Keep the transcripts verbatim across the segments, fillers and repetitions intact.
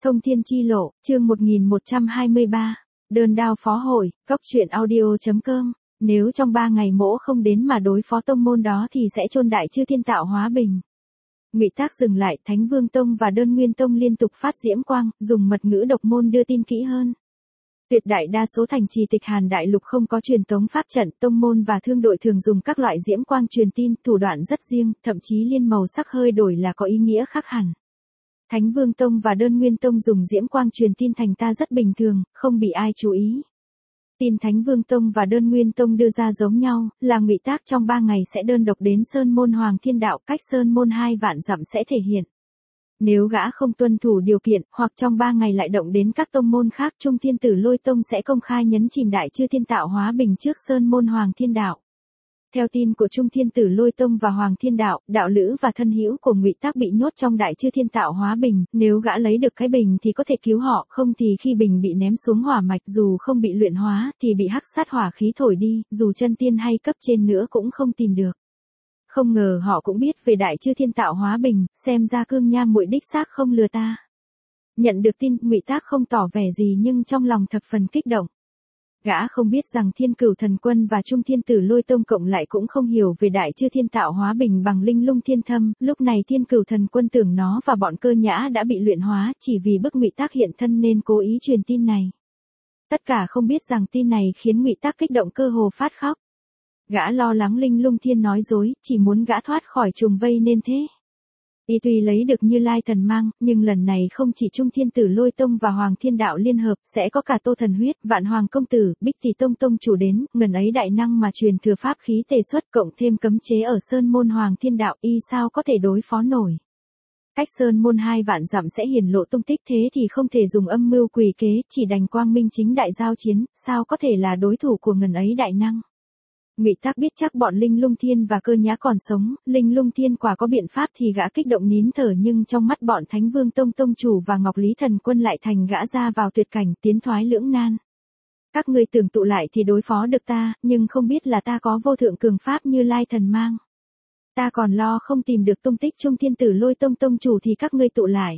Thông thiên chi lộ, chương một nghìn một trăm hai mươi ba. Đơn đao phó hội, góc truyện audio.com. Nếu trong ba ngày mỗ không đến mà đối phó tông môn đó thì sẽ chôn đại chư thiên tạo hóa bình. Ngụy Tác dừng lại, Thánh Vương Tông và Đơn Nguyên Tông liên tục phát diễm quang, dùng mật ngữ độc môn đưa tin kỹ hơn. Tuyệt đại đa số thành trì Tịch Hàn Đại Lục không có truyền tống pháp trận, tông môn và thương đội thường dùng các loại diễm quang truyền tin, thủ đoạn rất riêng, thậm chí liên màu sắc hơi đổi là có ý nghĩa khác hẳn. Thánh Vương Tông và Đơn Nguyên Tông dùng diễm quang truyền tin thành ta rất bình thường, không bị ai chú ý. Tin Thánh Vương Tông và Đơn Nguyên Tông đưa ra giống nhau, là Ngụy Tác trong ba ngày sẽ đơn độc đến Sơn Môn Hoàng Thiên Đạo, cách Sơn Môn hai vạn dặm sẽ thể hiện. Nếu gã không tuân thủ điều kiện, hoặc trong ba ngày lại động đến các tông môn khác, Trung Thiên Tử Lôi Tông sẽ công khai nhấn chìm đại chư thiên tạo hóa bình trước Sơn Môn Hoàng Thiên Đạo. Theo tin của Trung Thiên Tử Lôi Tông và Hoàng Thiên Đạo, đạo lữ và thân hữu của Ngụy Tác bị nhốt trong đại chư thiên tạo hóa bình, nếu gã lấy được cái bình thì có thể cứu họ, không thì khi bình bị ném xuống hỏa mạch dù không bị luyện hóa thì bị hắc sát hỏa khí thổi đi, dù chân tiên hay cấp trên nữa cũng không tìm được. Không ngờ họ cũng biết về đại chư thiên tạo hóa bình, xem ra Cương Nham muội đích xác không lừa ta. Nhận được tin, Ngụy Tác không tỏ vẻ gì nhưng trong lòng thập phần kích động. Gã không biết rằng Thiên Cửu Thần Quân và Trung Thiên Tử Lôi Tông cộng lại cũng không hiểu về đại chư thiên tạo hóa bình bằng linh lung thiên thâm, lúc này Thiên Cửu Thần Quân tưởng nó và bọn Cơ Nhã đã bị luyện hóa, chỉ vì bức Ngụy Tác hiện thân nên cố ý truyền tin này. Tất cả không biết rằng tin này khiến Ngụy Tác kích động cơ hồ phát khóc. Gã lo lắng linh lung thiên nói dối, chỉ muốn gã thoát khỏi trùng vây nên thế. Y tuy lấy được Như Lai thần mang, nhưng lần này không chỉ Trung Thiên Tử Lôi Tông và Hoàng Thiên Đạo liên hợp, sẽ có cả Tô Thần Huyết, Vạn Hoàng Công Tử, Bích Tỷ Tông Tông chủ đến, ngần ấy đại năng mà truyền thừa pháp khí tề xuất cộng thêm cấm chế ở Sơn Môn Hoàng Thiên Đạo, y sao có thể đối phó nổi. Cách Sơn Môn hai vạn dặm sẽ hiển lộ tung tích, thế thì không thể dùng âm mưu quỷ kế, chỉ đành quang minh chính đại giao chiến, sao có thể là đối thủ của ngần ấy đại năng. Ngụy Tác biết chắc bọn Linh Lung Thiên và Cơ Nhã còn sống, Linh Lung Thiên quả có biện pháp thì gã kích động nín thở, nhưng trong mắt bọn Thánh Vương Tông Tông chủ và Ngọc Lý Thần Quân lại thành gã ra vào tuyệt cảnh, tiến thoái lưỡng nan. Các ngươi tưởng tụ lại thì đối phó được ta, nhưng không biết là ta có vô thượng cường pháp Như Lai thần mang. Ta còn lo không tìm được tung tích Trung Thiên Tử Lôi Tông Tông chủ thì các ngươi tụ lại.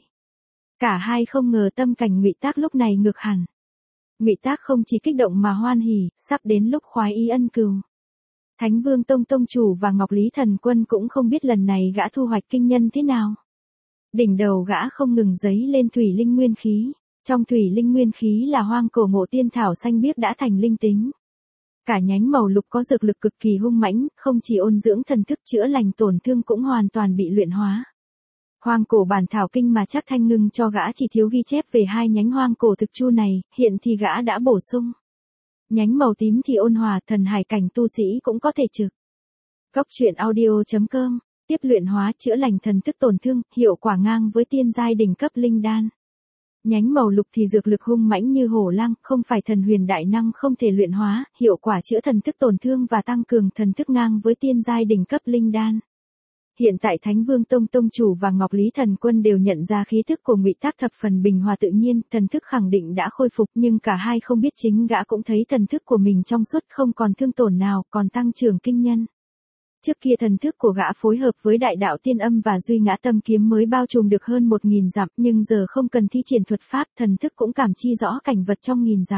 Cả hai không ngờ tâm cảnh Ngụy Tác lúc này ngược hẳn. Ngụy Tác không chỉ kích động mà hoan hỉ, sắp đến lúc khoái ý ân cừu. Thánh Vương Tông Tông chủ và Ngọc Lý Thần Quân cũng không biết lần này gã thu hoạch kinh nhân thế nào. Đỉnh đầu gã không ngừng dấy lên thủy linh nguyên khí, trong thủy linh nguyên khí là hoang cổ ngộ tiên thảo xanh biếc đã thành linh tính. Cả nhánh màu lục có dược lực cực kỳ hung mãnh, không chỉ ôn dưỡng thần thức chữa lành tổn thương cũng hoàn toàn bị luyện hóa. Hoang cổ bản thảo kinh mà chắc Thanh Ngưng cho gã chỉ thiếu ghi chép về hai nhánh hoang cổ thực chu này, hiện thì gã đã bổ sung. Nhánh màu tím thì ôn hòa, thần hải cảnh tu sĩ cũng có thể trực. Góc truyện audio.com, tiếp luyện hóa chữa lành thần thức tổn thương, hiệu quả ngang với tiên giai đỉnh cấp linh đan. Nhánh màu lục thì dược lực hung mãnh như hổ lang, không phải thần huyền đại năng không thể luyện hóa, hiệu quả chữa thần thức tổn thương và tăng cường thần thức ngang với tiên giai đỉnh cấp linh đan. Hiện tại Thánh Vương Tông Tông chủ và Ngọc Lý Thần Quân đều nhận ra khí thức của Ngụy Tác thập phần bình hòa tự nhiên, thần thức khẳng định đã khôi phục, nhưng cả hai không biết chính gã cũng thấy thần thức của mình trong suốt không còn thương tổn nào, còn tăng trưởng kinh nhân. Trước kia thần thức của gã phối hợp với đại đạo tiên âm và duy ngã tâm kiếm mới bao trùm được hơn một nghìn dặm, nhưng giờ không cần thi triển thuật pháp, thần thức cũng cảm chi rõ cảnh vật trong nghìn dặm.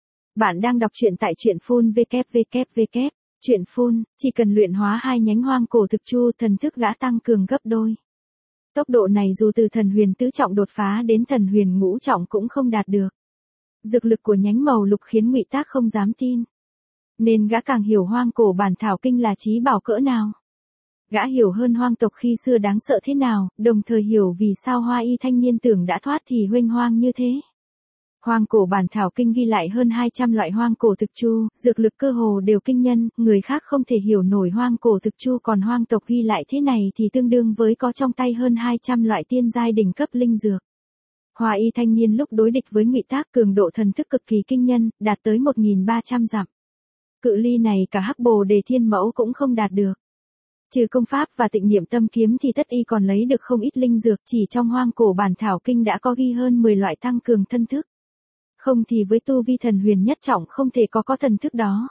Bạn đang đọc truyện tại truyện phun www. Chuyện phun, chỉ cần luyện hóa hai nhánh hoang cổ thực chu, thần thức gã tăng cường gấp đôi. Tốc độ này dù từ thần huyền tứ trọng đột phá đến thần huyền ngũ trọng cũng không đạt được. Dược lực của nhánh màu lục khiến Ngụy Tác không dám tin. Nên gã càng hiểu hoang cổ bản thảo kinh là chí bảo cỡ nào. Gã hiểu hơn hoang tộc khi xưa đáng sợ thế nào, đồng thời hiểu vì sao Hoa Y thanh niên tưởng đã thoát thì huênh hoang như thế. Hoang cổ bản thảo kinh ghi lại hơn hai trăm loại hoang cổ thực chu, dược lực cơ hồ đều kinh nhân, người khác không thể hiểu nổi hoang cổ thực chu, còn hoang tộc ghi lại thế này thì tương đương với có trong tay hơn hai trăm loại tiên giai đỉnh cấp linh dược. Hoa Y thanh niên lúc đối địch với Ngụy Tác cường độ thần thức cực kỳ kinh nhân, đạt tới một nghìn ba trăm dặm. Cự ly này cả Hắc Bồ Đề Thiên Mẫu cũng không đạt được. Trừ công pháp và tịnh niệm tâm kiếm thì tất y còn lấy được không ít linh dược, chỉ trong hoang cổ bản thảo kinh đã có ghi hơn mười loại tăng cường thân thức. Không thì với tu vi thần huyền nhất trọng không thể có có thần thức đó.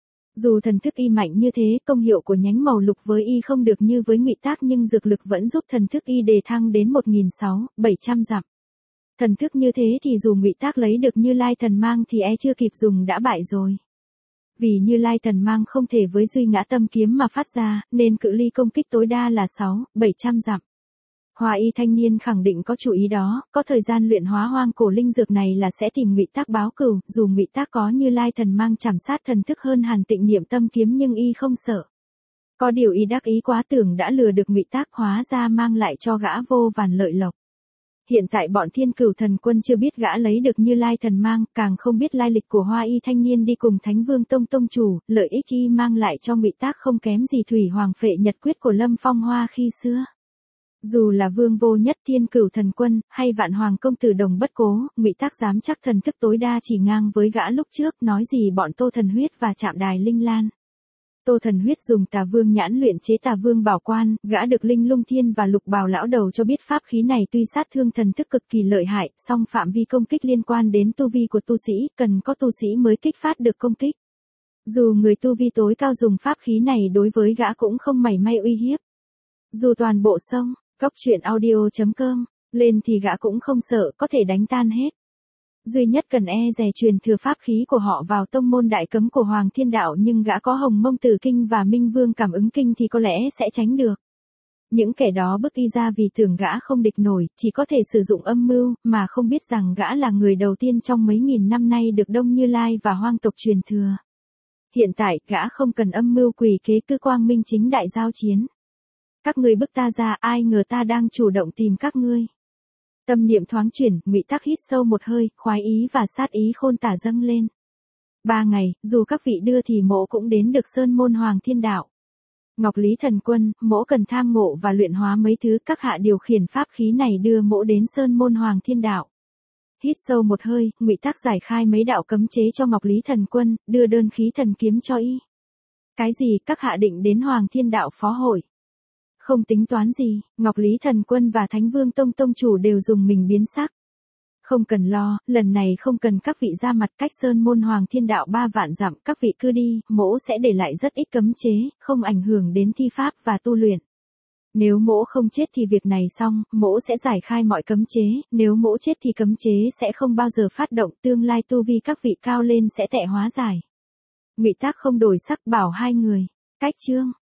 Dù thần thức y mạnh như thế, công hiệu của nhánh màu lục với y không được như với Ngụy Tác, nhưng dược lực vẫn giúp thần thức y đề thăng đến một nghìn sáu trăm, bảy trăm dặm. Thần thức như thế thì dù Ngụy Tác lấy được Như Lai thần mang thì e chưa kịp dùng đã bại rồi. Vì Như Lai thần mang không thể với duy ngã tâm kiếm mà phát ra, nên cự ly công kích tối đa là sáu, bảy trăm dặm. Hoa y thanh niên khẳng định có chủ ý đó, có thời gian luyện hóa hoang cổ linh dược này là sẽ tìm Ngụy Tác báo cừu, dù Ngụy Tác có Như Lai thần mang chảm sát thần thức hơn Hàn Tịnh niệm tâm kiếm nhưng y không sợ. Có điều y đắc ý quá tưởng đã lừa được Ngụy Tác, hóa ra mang lại cho gã vô vàn lợi lộc. Hiện tại bọn Thiên Cửu Thần Quân chưa biết gã lấy được Như Lai thần mang, càng không biết lai lịch của Hoa y thanh niên đi cùng Thánh Vương Tông tông chủ, lợi ích y mang lại cho Ngụy Tác không kém gì Thủy Hoàng Phệ Nhật Quyết của Lâm Phong Hoa khi xưa. Dù là Vương Vô Nhất, Thiên Cửu Thần Quân, hay Vạn Hoàng công tử Đồng Bất Cố, Ngụy Tác dám chắc thần thức tối đa chỉ ngang với gã lúc trước, nói gì bọn Tô Thần Huyết và Trạm Đài Linh Lan. Tô Thần Huyết dùng Tà Vương nhãn luyện chế Tà Vương bảo quan, gã được Linh Lung Thiên và Lục Bào lão đầu cho biết pháp khí này tuy sát thương thần thức cực kỳ lợi hại, song phạm vi công kích liên quan đến tu vi của tu sĩ, cần có tu sĩ mới kích phát được công kích. Dù người tu vi tối cao dùng pháp khí này đối với gã cũng không mảy may uy hiếp. Dù toàn bộ sông, góc truyện audio chấm com, lên thì gã cũng không sợ, có thể đánh tan hết. Duy nhất cần e dè truyền thừa pháp khí của họ vào tông môn đại cấm của Hoàng Thiên Đạo, nhưng gã có Hồng Mông Tử Kinh và Minh Vương Cảm Ứng Kinh thì có lẽ sẽ tránh được. Những kẻ đó bức y ra vì tưởng gã không địch nổi, chỉ có thể sử dụng âm mưu, mà không biết rằng gã là người đầu tiên trong mấy nghìn năm nay được Đông Như Lai và hoang tộc truyền thừa. Hiện tại, gã không cần âm mưu quỷ kế, cứ quang minh chính đại giao chiến. Các ngươi bức ta ra, ai ngờ ta đang chủ động tìm các ngươi. Tâm niệm thoáng chuyển, Ngụy Tác hít sâu một hơi, khoái ý và sát ý khôn tả dâng lên. Ba ngày, dù các vị đưa thì mỗ cũng đến được Sơn Môn Hoàng Thiên Đạo. Ngọc Lý Thần Quân, mỗ cần tham ngộ và luyện hóa mấy thứ, các hạ điều khiển pháp khí này đưa mỗ đến Sơn Môn Hoàng Thiên Đạo. Hít sâu một hơi, Ngụy Tác giải khai mấy đạo cấm chế cho Ngọc Lý Thần Quân, đưa đơn khí thần kiếm cho y. Cái gì, các hạ định đến Hoàng Thiên Đạo phó hội? Không tính toán gì, Ngọc Lý Thần Quân và Thánh Vương Tông tông chủ đều dùng mình biến sắc. Không cần lo, lần này không cần các vị ra mặt, cách Sơn Môn Hoàng Thiên Đạo ba vạn dặm, các vị cứ đi, mỗ sẽ để lại rất ít cấm chế, không ảnh hưởng đến thi pháp và tu luyện. Nếu mỗ không chết thì việc này xong, mỗ sẽ giải khai mọi cấm chế, nếu mỗ chết thì cấm chế sẽ không bao giờ phát động, tương lai tu vi các vị cao lên sẽ tệ hóa giải. Ngụy Tác không đổi sắc bảo hai người, cách chương.